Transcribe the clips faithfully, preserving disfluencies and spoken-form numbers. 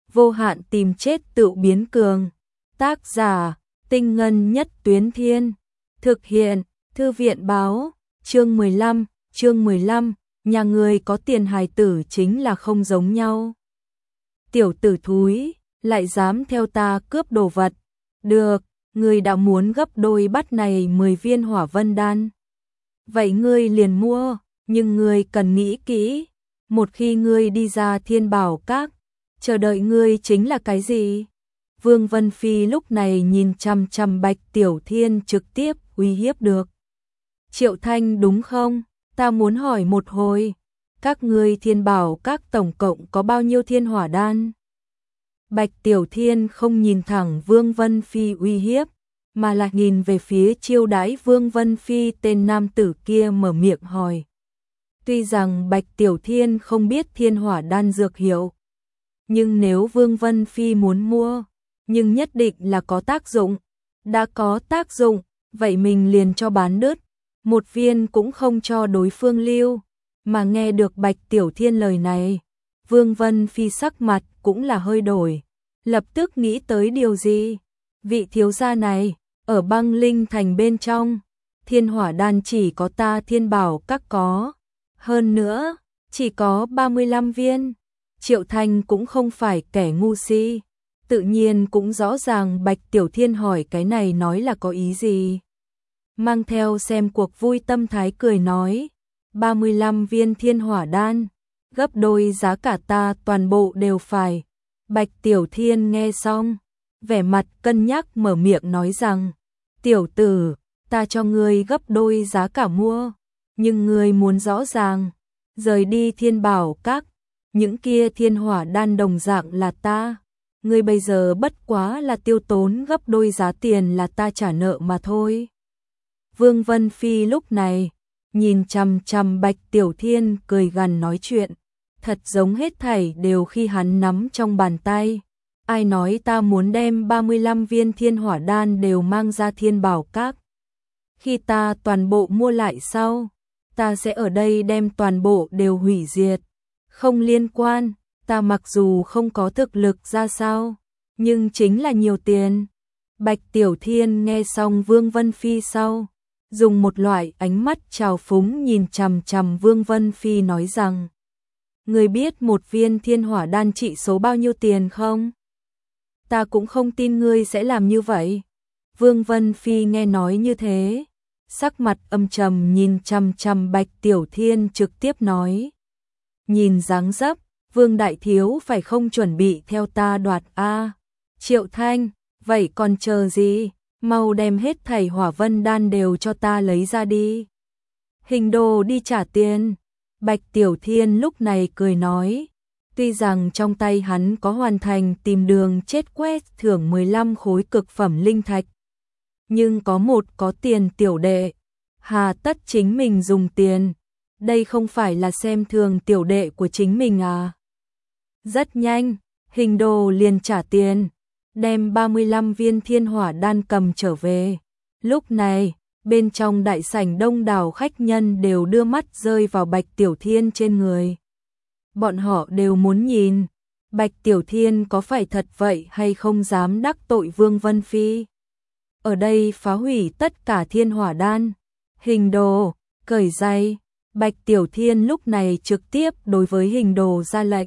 vô hạn tìm chết tự biến cường. Tác giả, Tinh Ngân Nhất Tuyến Thiên. Thực hiện, Thư viện Báo. Chương mười lăm, chương mười lăm, nhà người có tiền hài tử chính là không giống nhau. Tiểu tử thúi, lại dám theo ta cướp đồ vật. Được, ngươi đã muốn gấp đôi bát này mười viên hỏa vân đan. Vậy ngươi liền mua, nhưng ngươi cần nghĩ kỹ. Một khi ngươi đi ra Thiên Bảo Các, chờ đợi ngươi chính là cái gì? Vương Vân Phi lúc này nhìn chằm chằm Bạch Tiểu Thiên trực tiếp uy hiếp được. Triệu Thanh đúng không? Ta muốn hỏi một hồi, các ngươi Thiên Bảo Các tổng cộng có bao nhiêu thiên hỏa đan? Bạch Tiểu Thiên không nhìn thẳng Vương Vân Phi uy hiếp, mà là nhìn về phía chiêu đãi Vương Vân Phi tên nam tử kia mở miệng hỏi. Tuy rằng Bạch Tiểu Thiên không biết thiên hỏa đan dược hiệu, nhưng nếu Vương Vân Phi muốn mua, nhưng nhất định là có tác dụng. Đã có tác dụng, vậy mình liền cho bán đứt, một viên cũng không cho đối phương lưu. Mà nghe được Bạch Tiểu Thiên lời này, Vương Vân Phi sắc mặt cũng là hơi đổi, lập tức nghĩ tới điều gì. Vị thiếu gia này, ở Băng Linh Thành bên trong, thiên hỏa đan chỉ có ta Thiên Bảo Các có. Hơn nữa, chỉ có ba mươi lăm viên. Triệu Thanh cũng không phải kẻ ngu si, tự nhiên cũng rõ ràng Bạch Tiểu Thiên hỏi cái này nói là có ý gì. Mang theo xem cuộc vui tâm thái cười nói, ba mươi lăm viên thiên hỏa đan, gấp đôi giá cả ta toàn bộ đều phải. Bạch Tiểu Thiên nghe xong, vẻ mặt cân nhắc mở miệng nói rằng, tiểu tử, ta cho ngươi gấp đôi giá cả mua, nhưng ngươi muốn rõ ràng, rời đi Thiên Bảo Các, những kia thiên hỏa đan đồng dạng là ta. Ngươi bây giờ bất quá là tiêu tốn gấp đôi giá tiền là ta trả nợ mà thôi. Vương Vân Phi lúc này, nhìn chằm chằm Bạch Tiểu Thiên cười gằn nói chuyện, thật giống hết thảy đều khi hắn nắm trong bàn tay. Ai nói ta muốn đem ba mươi lăm viên thiên hỏa đan đều mang ra Thiên Bảo Các. Khi ta toàn bộ mua lại sau, ta sẽ ở đây đem toàn bộ đều hủy diệt. Không liên quan, ta mặc dù không có thực lực ra sao, nhưng chính là nhiều tiền. Bạch Tiểu Thiên nghe xong Vương Vân Phi sau, dùng một loại ánh mắt trào phúng nhìn chằm chằm Vương Vân Phi nói rằng, người biết một viên thiên hỏa đan trị số bao nhiêu tiền không? Ta cũng không tin ngươi sẽ làm như vậy. Vương Vân Phi nghe nói như thế, sắc mặt âm trầm nhìn chằm chằm Bạch Tiểu Thiên trực tiếp nói, nhìn dáng dấp, Vương Đại Thiếu phải không chuẩn bị theo ta đoạt a? Triệu Thanh, vậy còn chờ gì, mau đem hết thảy hỏa vân đan đều cho ta lấy ra đi. Hình đồ đi trả tiền. Bạch Tiểu Thiên lúc này cười nói, tuy rằng trong tay hắn có hoàn thành tìm đường chết quét thưởng mười lăm khối cực phẩm linh thạch, nhưng có một có tiền tiểu đệ, hà tất chính mình dùng tiền, đây không phải là xem thường tiểu đệ của chính mình à. Rất nhanh, Hình đồ liền trả tiền, đem ba mươi lăm viên thiên hỏa đan cầm trở về. Lúc này, bên trong đại sảnh đông đảo khách nhân đều đưa mắt rơi vào Bạch Tiểu Thiên trên người. Bọn họ đều muốn nhìn, Bạch Tiểu Thiên có phải thật vậy hay không dám đắc tội Vương Vân Phi. Ở đây phá hủy tất cả thiên hỏa đan. Hình đồ, cởi giày. Bạch Tiểu Thiên lúc này trực tiếp đối với Hình đồ ra lệnh.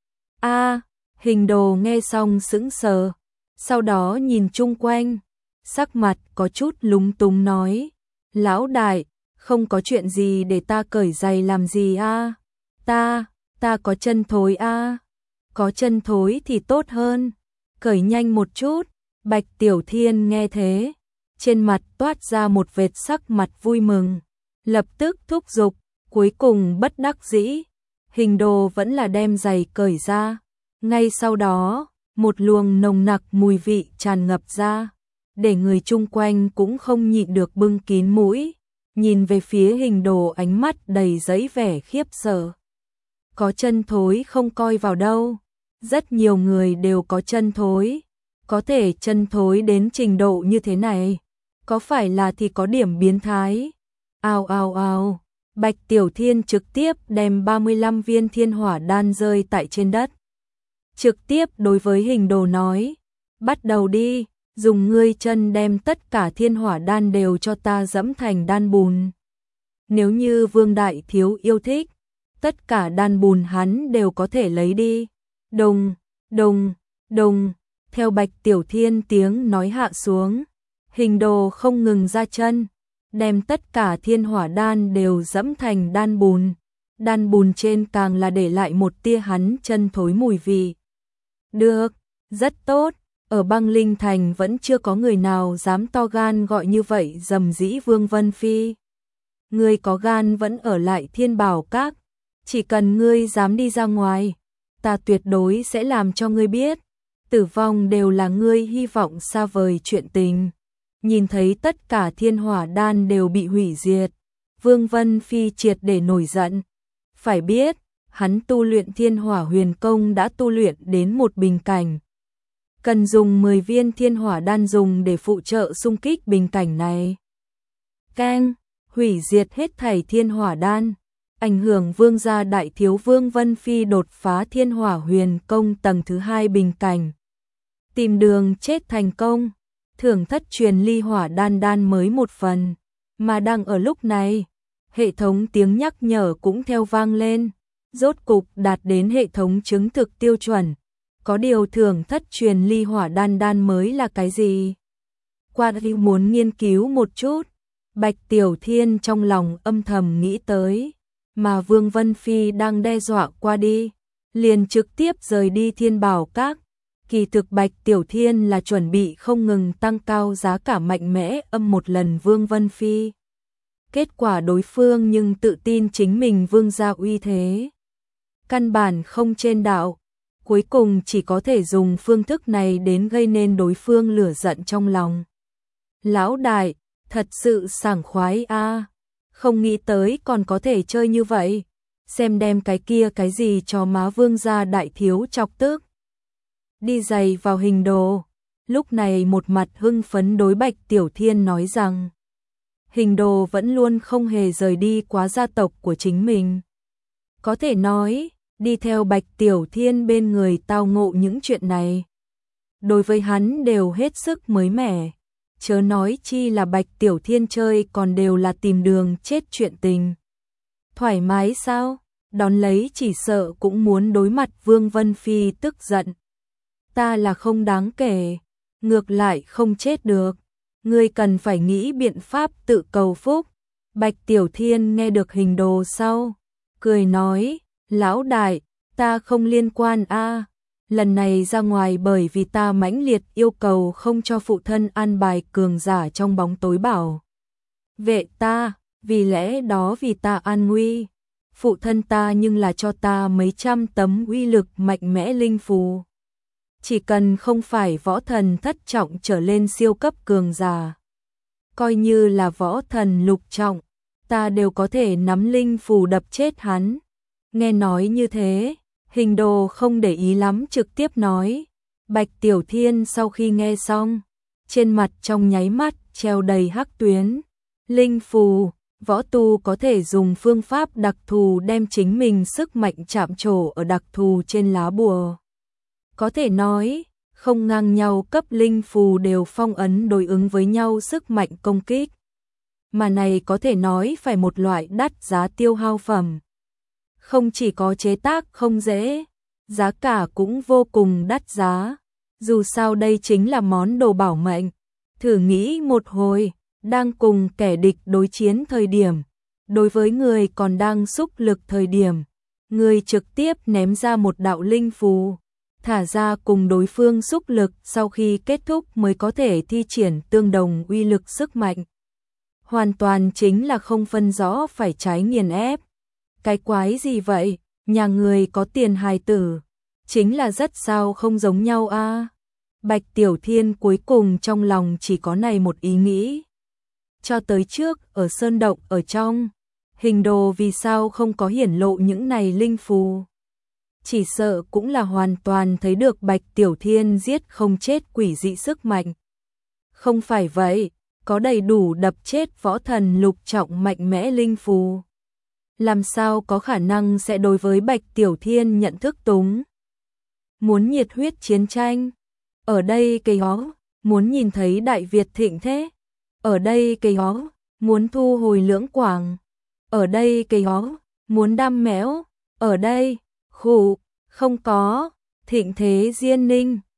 A, Hình đồ nghe xong sững sờ, sau đó nhìn chung quanh, sắc mặt có chút lúng túng nói, lão đại, không có chuyện gì để ta cởi giày làm gì a? Ta, ta có chân thối a. Có chân thối thì tốt hơn, cởi nhanh một chút. Bạch Tiểu Thiên nghe thế, trên mặt toát ra một vệt sắc mặt vui mừng, lập tức thúc giục, cuối cùng bất đắc dĩ, Hình đồ vẫn là đem giày cởi ra. Ngay sau đó, một luồng nồng nặc mùi vị tràn ngập ra, để người chung quanh cũng không nhịn được bưng kín mũi, nhìn về phía Hình đồ ánh mắt đầy dẫy vẻ khiếp sợ. Có chân thối không coi vào đâu, rất nhiều người đều có chân thối, có thể chân thối đến trình độ như thế này, có phải là thì có điểm biến thái. Ao ao ao, Bạch Tiểu Thiên trực tiếp đem ba mươi lăm viên thiên hỏa đan rơi tại trên đất. trực tiếp đối với Hình Đồ nói, bắt đầu đi, dùng ngươi chân đem tất cả thiên hỏa đan đều cho ta dẫm thành đan bùn. Nếu như Vương Đại Thiếu yêu thích, tất cả đan bùn hắn đều có thể lấy đi. Đùng, đùng, đùng, theo Bạch Tiểu Thiên tiếng nói hạ xuống, Hình Đồ không ngừng ra chân, đem tất cả thiên hỏa đan đều dẫm thành đan bùn. Đan bùn trên càng là để lại một tia hắn chân thối mùi vị. Được, rất tốt, ở Băng Linh Thành vẫn chưa có người nào dám to gan gọi như vậy dầm dĩ Vương Vân Phi. Ngươi có gan vẫn ở lại Thiên Bảo Các, chỉ cần ngươi dám đi ra ngoài, ta tuyệt đối sẽ làm cho ngươi biết, tử vong đều là ngươi hy vọng xa vời chuyện tình. Nhìn thấy tất cả thiên hỏa đan đều bị hủy diệt, Vương Vân Phi triệt để nổi giận. Phải biết, hắn tu luyện thiên hỏa huyền công đã tu luyện đến một bình cảnh. Cần dùng mười viên thiên hỏa đan dùng để phụ trợ xung kích bình cảnh này. Keng, hủy diệt hết thảy thiên hỏa đan, ảnh hưởng Vương gia đại thiếu Vương Vân Phi đột phá thiên hỏa huyền công tầng thứ hai bình cảnh. Tìm đường chết thành công, thưởng thất truyền ly hỏa đan đan mới một phần, mà đang ở lúc này, hệ thống tiếng nhắc nhở cũng theo vang lên, rốt cục đạt đến hệ thống chứng thực tiêu chuẩn. Có điều thưởng thất truyền ly hỏa đan đan mới là cái gì? Qua muốn nghiên cứu một chút, Bạch Tiểu Thiên trong lòng âm thầm nghĩ tới, mà Vương Vân Phi đang đe dọa qua đi, liền trực tiếp rời đi Thiên Bảo Các. Kỳ thực Bạch Tiểu Thiên là chuẩn bị không ngừng tăng cao giá cả mạnh mẽ âm một lần Vương Vân Phi. Kết quả đối phương nhưng tự tin chính mình Vương gia uy thế. Căn bản không trên đạo, cuối cùng chỉ có thể dùng phương thức này đến gây nên đối phương lửa giận trong lòng. Lão đại, thật sự sảng khoái a, không nghĩ tới còn có thể chơi như vậy, xem đem cái kia cái gì cho má Vương gia đại thiếu chọc tức. Đi giày vào Hình Đồ, lúc này một mặt hưng phấn đối Bạch Tiểu Thiên nói rằng, Hình Đồ vẫn luôn không hề rời đi quá gia tộc của chính mình. Có thể nói, đi theo Bạch Tiểu Thiên bên người tao ngộ những chuyện này, đối với hắn đều hết sức mới mẻ, chớ nói chi là Bạch Tiểu Thiên chơi còn đều là tìm đường chết chuyện tình. Thoải mái sao? Đón lấy chỉ sợ cũng muốn đối mặt Vương Vân Phi tức giận. Ta là không đáng kể, ngược lại không chết được, ngươi cần phải nghĩ biện pháp tự cầu phúc. Bạch Tiểu Thiên nghe được Hình Đồ sau, cười nói, lão đại, ta không liên quan a, lần này ra ngoài bởi vì ta mãnh liệt yêu cầu không cho phụ thân an bài cường giả trong bóng tối bảo vệ ta, vì lẽ đó vì ta an nguy, phụ thân ta nhưng là cho ta mấy trăm tấm uy lực mạnh mẽ linh phù. Chỉ cần không phải võ thần thất trọng trở lên siêu cấp cường giả, coi như là võ thần lục trọng, ta đều có thể nắm linh phù đập chết hắn. Nghe nói như thế, Hình Đồ không để ý lắm trực tiếp nói. Bạch Tiểu Thiên sau khi nghe xong, trên mặt trong nháy mắt treo đầy hắc tuyến. Linh phù, võ tu có thể dùng phương pháp đặc thù đem chính mình sức mạnh chạm trổ ở đặc thù trên lá bùa. Có thể nói, không ngang nhau cấp linh phù đều phong ấn đối ứng với nhau sức mạnh công kích. Mà này có thể nói phải một loại đắt giá tiêu hao phẩm. Không chỉ có chế tác không dễ, giá cả cũng vô cùng đắt giá. Dù sao đây chính là món đồ bảo mệnh. Thử nghĩ một hồi, đang cùng kẻ địch đối chiến thời điểm, đối với người còn đang xúc lực thời điểm, người trực tiếp ném ra một đạo linh phù, thả ra cùng đối phương xúc lực sau khi kết thúc mới có thể thi triển tương đồng uy lực sức mạnh. Hoàn toàn chính là không phân rõ phải trái nghiền ép. Cái quái gì vậy, nhà người có tiền hài tử, chính là rất sao không giống nhau a. À? Bạch Tiểu Thiên cuối cùng trong lòng chỉ có này một ý nghĩ. Cho tới trước ở sơn động ở trong, Hình Đồ vì sao không có hiển lộ những này linh phù. Chỉ sợ cũng là hoàn toàn thấy được Bạch Tiểu Thiên giết không chết quỷ dị sức mạnh. Không phải vậy, có đầy đủ đập chết võ thần lục trọng mạnh mẽ linh phù. Làm sao có khả năng sẽ đối với Bạch Tiểu Thiên nhận thức túng. muốn nhiệt huyết chiến tranh. Ở đây cây ó, muốn nhìn thấy Đại Việt thịnh thế. Ở đây cây ó, muốn thu hồi Lưỡng Quảng. Ở đây cây ó, muốn đam mẽo. Ở đây, khụ, không có, thịnh thế Diên Ninh.